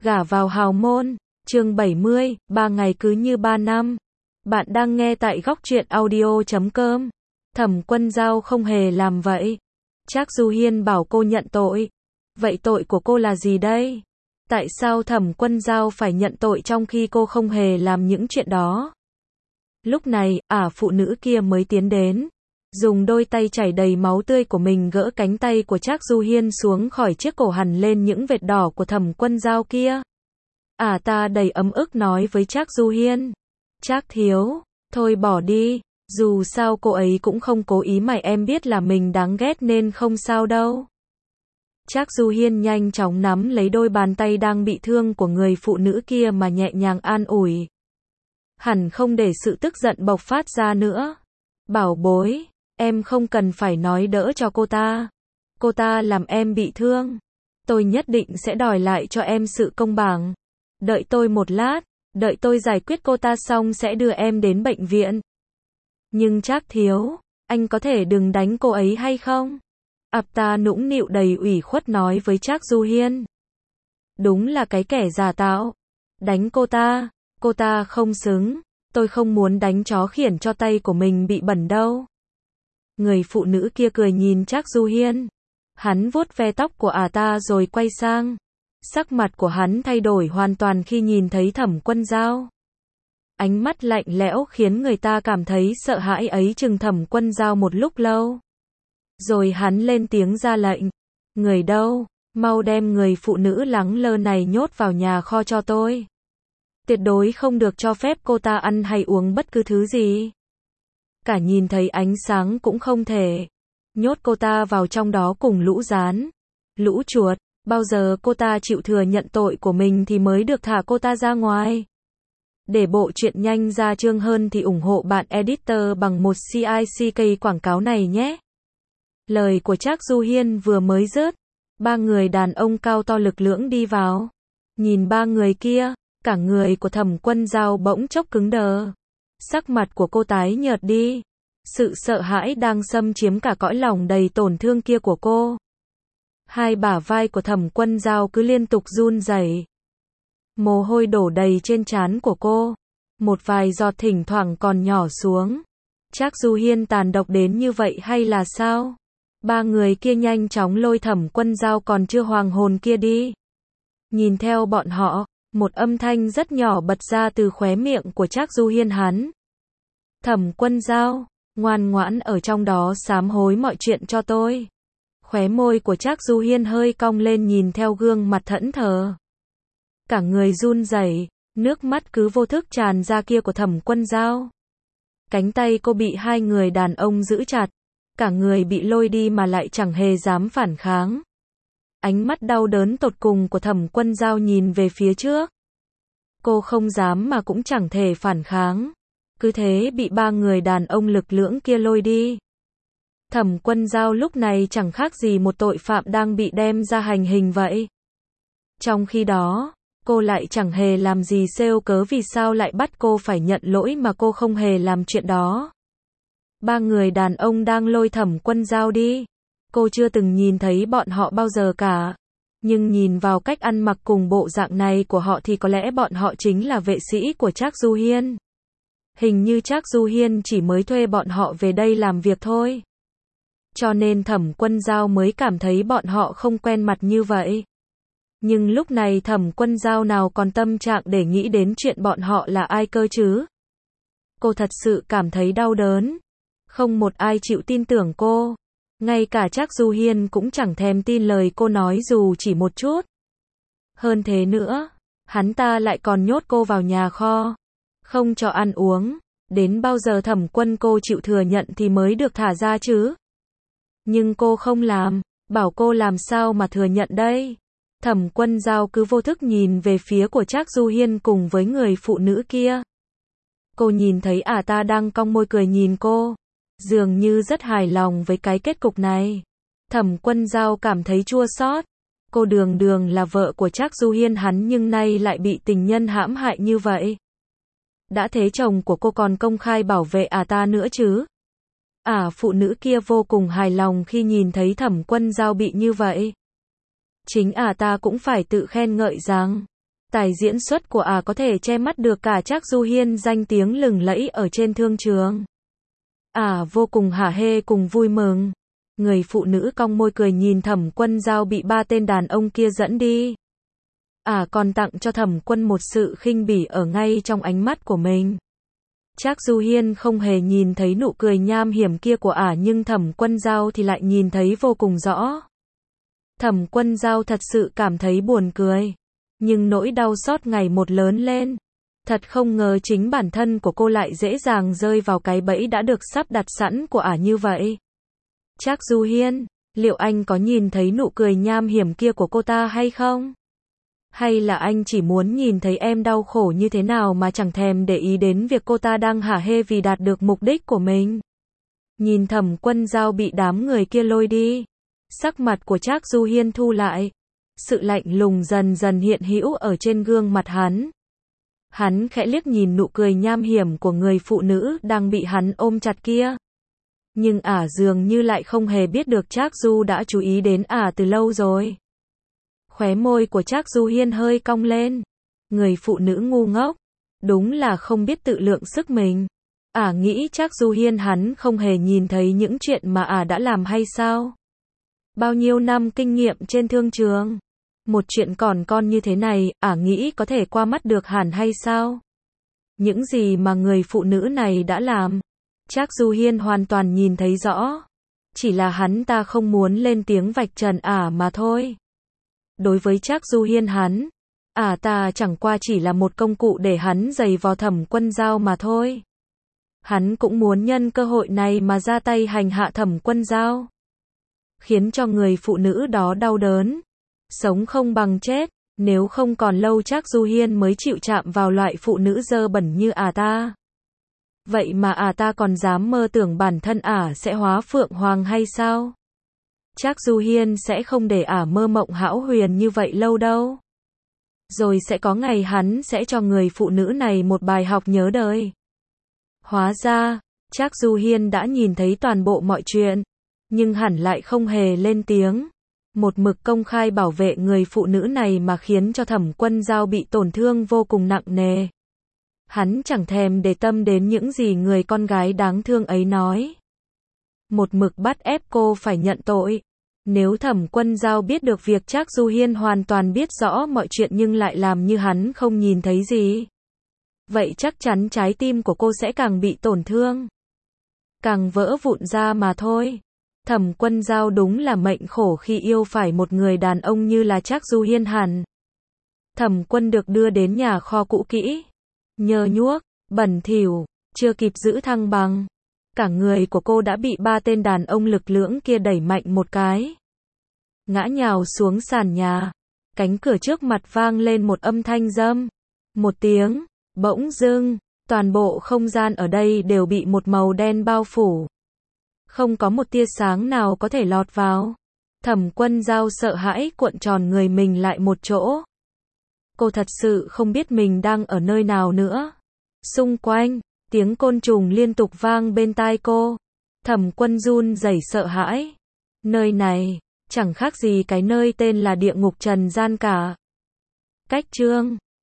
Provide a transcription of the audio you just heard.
Gả vào hào môn, chương 70, 3 ngày cứ như 3 năm. Bạn đang nghe tại góc truyện audio.com. Thẩm Quân Dao không hề làm vậy. Trác Du Hiên bảo cô nhận tội. Vậy tội của cô là gì đây? Tại sao Thẩm Quân Dao phải nhận tội trong khi cô không hề làm những chuyện đó? Lúc này, phụ nữ kia mới tiến đến. Dùng đôi tay chảy đầy máu tươi của mình gỡ cánh tay của Trác Du Hiên xuống khỏi chiếc cổ hằn lên những vệt đỏ của Thẩm Quân Dao kia. Ta đầy ấm ức nói với Trác Du Hiên. Trác thiếu, thôi bỏ đi, dù sao cô ấy cũng không cố ý mà em biết là mình đáng ghét nên không sao đâu. Trác Du Hiên nhanh chóng nắm lấy đôi bàn tay đang bị thương của người phụ nữ kia mà nhẹ nhàng an ủi. Hẳn không để sự tức giận bộc phát ra nữa. Bảo bối, em không cần phải nói đỡ cho cô ta. Cô ta làm em bị thương. Tôi nhất định sẽ đòi lại cho em sự công bằng. Đợi tôi một lát, đợi tôi giải quyết cô ta xong sẽ đưa em đến bệnh viện. Nhưng Trác thiếu, anh có thể đừng đánh cô ấy hay không? Ta nũng nịu đầy ủy khuất nói với Trác Du Hiên. Đúng là cái kẻ giả tạo. Đánh cô ta không xứng, tôi không muốn đánh chó khiển cho tay của mình bị bẩn đâu. Người phụ nữ kia cười nhìn Trác Du Hiên. Hắn vuốt ve tóc của ta rồi quay sang. Sắc mặt của hắn thay đổi hoàn toàn khi nhìn thấy Thẩm Quân Dao. Ánh mắt lạnh lẽo khiến người ta cảm thấy sợ hãi ấy chừng Thẩm Quân Dao một lúc lâu. Rồi hắn lên tiếng ra lệnh. Người đâu, mau đem người phụ nữ lẳng lơ này nhốt vào nhà kho cho tôi. Tuyệt đối không được cho phép cô ta ăn hay uống bất cứ thứ gì. Cả nhìn thấy ánh sáng cũng không thể. Nhốt cô ta vào trong đó cùng lũ gián, lũ chuột. Bao giờ cô ta chịu thừa nhận tội của mình thì mới được thả cô ta ra ngoài. Để bộ truyện nhanh ra chương hơn thì ủng hộ bạn editor bằng một CICK quảng cáo này nhé. Lời của Trác Du Hiên vừa mới dứt, ba người đàn ông cao to lực lưỡng đi vào. Nhìn ba người kia, cả người của Thẩm Quân Dao bỗng chốc cứng đờ. Sắc mặt của cô tái nhợt đi. Sự sợ hãi đang xâm chiếm cả cõi lòng đầy tổn thương kia của cô. Hai bả vai của Thẩm Quân Dao cứ liên tục run rẩy. Mồ hôi đổ đầy trên trán của cô. Một vài giọt thỉnh thoảng còn nhỏ xuống. Trác Du Hiên tàn độc đến như vậy hay là sao? Ba người kia nhanh chóng lôi Thẩm Quân Dao còn chưa hoàng hồn kia đi. Nhìn theo bọn họ, một âm thanh rất nhỏ bật ra từ khóe miệng của Trác Du Hiên hắn. Thẩm Quân Dao, ngoan ngoãn ở trong đó sám hối mọi chuyện cho tôi. Khóe môi của Trác Du Hiên hơi cong lên nhìn theo gương mặt thẫn thờ. Cả người run rẩy, nước mắt cứ vô thức tràn ra kia của Thẩm Quân Dao. Cánh tay cô bị hai người đàn ông giữ chặt. Cả người bị lôi đi mà lại chẳng hề dám phản kháng. Ánh mắt đau đớn tột cùng của Thẩm Quân Dao nhìn về phía trước. Cô không dám mà cũng chẳng thể phản kháng. Cứ thế bị ba người đàn ông lực lưỡng kia lôi đi. Thẩm Quân Dao lúc này chẳng khác gì một tội phạm đang bị đem ra hành hình vậy. Trong khi đó, cô lại chẳng hề làm gì xêu cớ vì sao lại bắt cô phải nhận lỗi mà cô không hề làm chuyện đó. Ba người đàn ông đang lôi Thẩm Quân Dao đi. Cô chưa từng nhìn thấy bọn họ bao giờ cả. Nhưng nhìn vào cách ăn mặc cùng bộ dạng này của họ thì có lẽ bọn họ chính là vệ sĩ của Trác Du Hiên. Hình như Trác Du Hiên chỉ mới thuê bọn họ về đây làm việc thôi. Cho nên Thẩm Quân Dao mới cảm thấy bọn họ không quen mặt như vậy. Nhưng lúc này Thẩm Quân Dao nào còn tâm trạng để nghĩ đến chuyện bọn họ là ai cơ chứ? Cô thật sự cảm thấy đau đớn. Không một ai chịu tin tưởng cô. Ngay cả Trác Du Hiên cũng chẳng thèm tin lời cô nói dù chỉ một chút. Hơn thế nữa, hắn ta lại còn nhốt cô vào nhà kho. Không cho ăn uống. Đến bao giờ Thẩm Quân cô chịu thừa nhận thì mới được thả ra chứ? Nhưng cô không làm, bảo cô làm sao mà thừa nhận đây? Thẩm Quân Dao cứ vô thức nhìn về phía của Trác Du Hiên cùng với người phụ nữ kia. Cô nhìn thấy ta đang cong môi cười nhìn cô. Dường như rất hài lòng với cái kết cục này. Thẩm Quân Dao cảm thấy chua xót. Cô đường đường là vợ của Trác Du Hiên hắn nhưng nay lại bị tình nhân hãm hại như vậy. Đã thế chồng của cô còn công khai bảo vệ ta nữa chứ? Phụ nữ kia vô cùng hài lòng khi nhìn thấy Thẩm Quân Dao bị như vậy. Chính ta cũng phải tự khen ngợi rằng, Tài diễn xuất của có thể che mắt được cả Trác Du Hiên danh tiếng lừng lẫy ở trên thương trường. Vô cùng hả hê cùng vui mừng. Người phụ nữ cong môi cười nhìn Thẩm Quân Dao bị 3 tên đàn ông kia dẫn đi. Còn tặng cho Thẩm Quân một sự khinh bỉ ở ngay trong ánh mắt của mình. Trác Du Hiên không hề nhìn thấy nụ cười nham hiểm kia của nhưng Thẩm Quân Dao thì lại nhìn thấy vô cùng rõ. Thẩm Quân Dao thật sự cảm thấy buồn cười, nhưng nỗi đau xót ngày một lớn lên. Thật không ngờ chính bản thân của cô lại dễ dàng rơi vào cái bẫy đã được sắp đặt sẵn của như vậy. Trác Du Hiên, liệu anh có nhìn thấy nụ cười nham hiểm kia của cô ta hay không? Hay là anh chỉ muốn nhìn thấy em đau khổ như thế nào mà chẳng thèm để ý đến việc cô ta đang hả hê vì đạt được mục đích của mình? Nhìn Thẩm Quân Dao bị đám người kia lôi đi, sắc mặt của Trác Du Hiên thu lại. Sự lạnh lùng dần dần hiện hữu ở trên gương mặt hắn. Hắn khẽ liếc nhìn nụ cười nham hiểm của người phụ nữ đang bị hắn ôm chặt kia. Nhưng dường như lại không hề biết được Trác Du đã chú ý đến từ lâu rồi. Khóe môi của Trác Du Hiên hơi cong lên. Người phụ nữ ngu ngốc, đúng là không biết tự lượng sức mình. Nghĩ Trác Du Hiên hắn không hề nhìn thấy những chuyện mà đã làm hay sao? Bao nhiêu năm kinh nghiệm trên thương trường, một chuyện còn con như thế này, nghĩ có thể qua mắt được hẳn hay sao? Những gì mà người phụ nữ này đã làm, Trác Du Hiên hoàn toàn nhìn thấy rõ. Chỉ là hắn ta không muốn lên tiếng vạch trần mà thôi. Đối với Trác Du Hiên hắn, ta chẳng qua chỉ là một công cụ để hắn giày vò Thẩm Quân Dao mà thôi. Hắn cũng muốn nhân cơ hội này mà ra tay hành hạ Thẩm Quân Dao, khiến cho người phụ nữ đó đau đớn, sống không bằng chết. Nếu không còn lâu Trác Du Hiên mới chịu chạm vào loại phụ nữ dơ bẩn như ta. Vậy mà ta còn dám mơ tưởng bản thân sẽ hóa phượng hoàng hay sao? Trác Du Hiên sẽ không để mơ mộng hão huyền như vậy lâu đâu. Rồi sẽ có ngày hắn sẽ cho người phụ nữ này một bài học nhớ đời. Hóa ra, Trác Du Hiên đã nhìn thấy toàn bộ mọi chuyện, nhưng hẳn lại không hề lên tiếng. Một mực công khai bảo vệ người phụ nữ này mà khiến cho Thẩm Quân Dao bị tổn thương vô cùng nặng nề. Hắn chẳng thèm để tâm đến những gì người con gái đáng thương ấy nói. Một mực bắt ép cô phải nhận tội. Nếu Thẩm Quân Dao biết được việc Trác Du Hiên hoàn toàn biết rõ mọi chuyện nhưng lại làm như hắn không nhìn thấy gì, vậy chắc chắn trái tim của cô sẽ càng bị tổn thương, càng vỡ vụn ra mà thôi. Thẩm Quân Dao đúng là mệnh khổ khi yêu phải một người đàn ông như là Trác Du Hiên hẳn. Thẩm Quân được đưa đến nhà kho cũ kỹ, nhơ nhuốc, bẩn thỉu, chưa kịp giữ thăng bằng, cả người của cô đã bị 3 tên đàn ông lực lưỡng kia đẩy mạnh một cái, ngã nhào xuống sàn nhà. Cánh cửa trước mặt vang lên một âm thanh râm, một tiếng, bỗng dưng, toàn bộ không gian ở đây đều bị một màu đen bao phủ. Không có một tia sáng nào có thể lọt vào. Thẩm Quân Dao sợ hãi cuộn tròn người mình lại một chỗ. Cô thật sự không biết mình đang ở nơi nào nữa. Xung quanh, tiếng côn trùng liên tục vang bên tai cô. Thẩm Quân run rẩy sợ hãi. Nơi này, chẳng khác gì cái nơi tên là địa ngục trần gian cả. Cách chương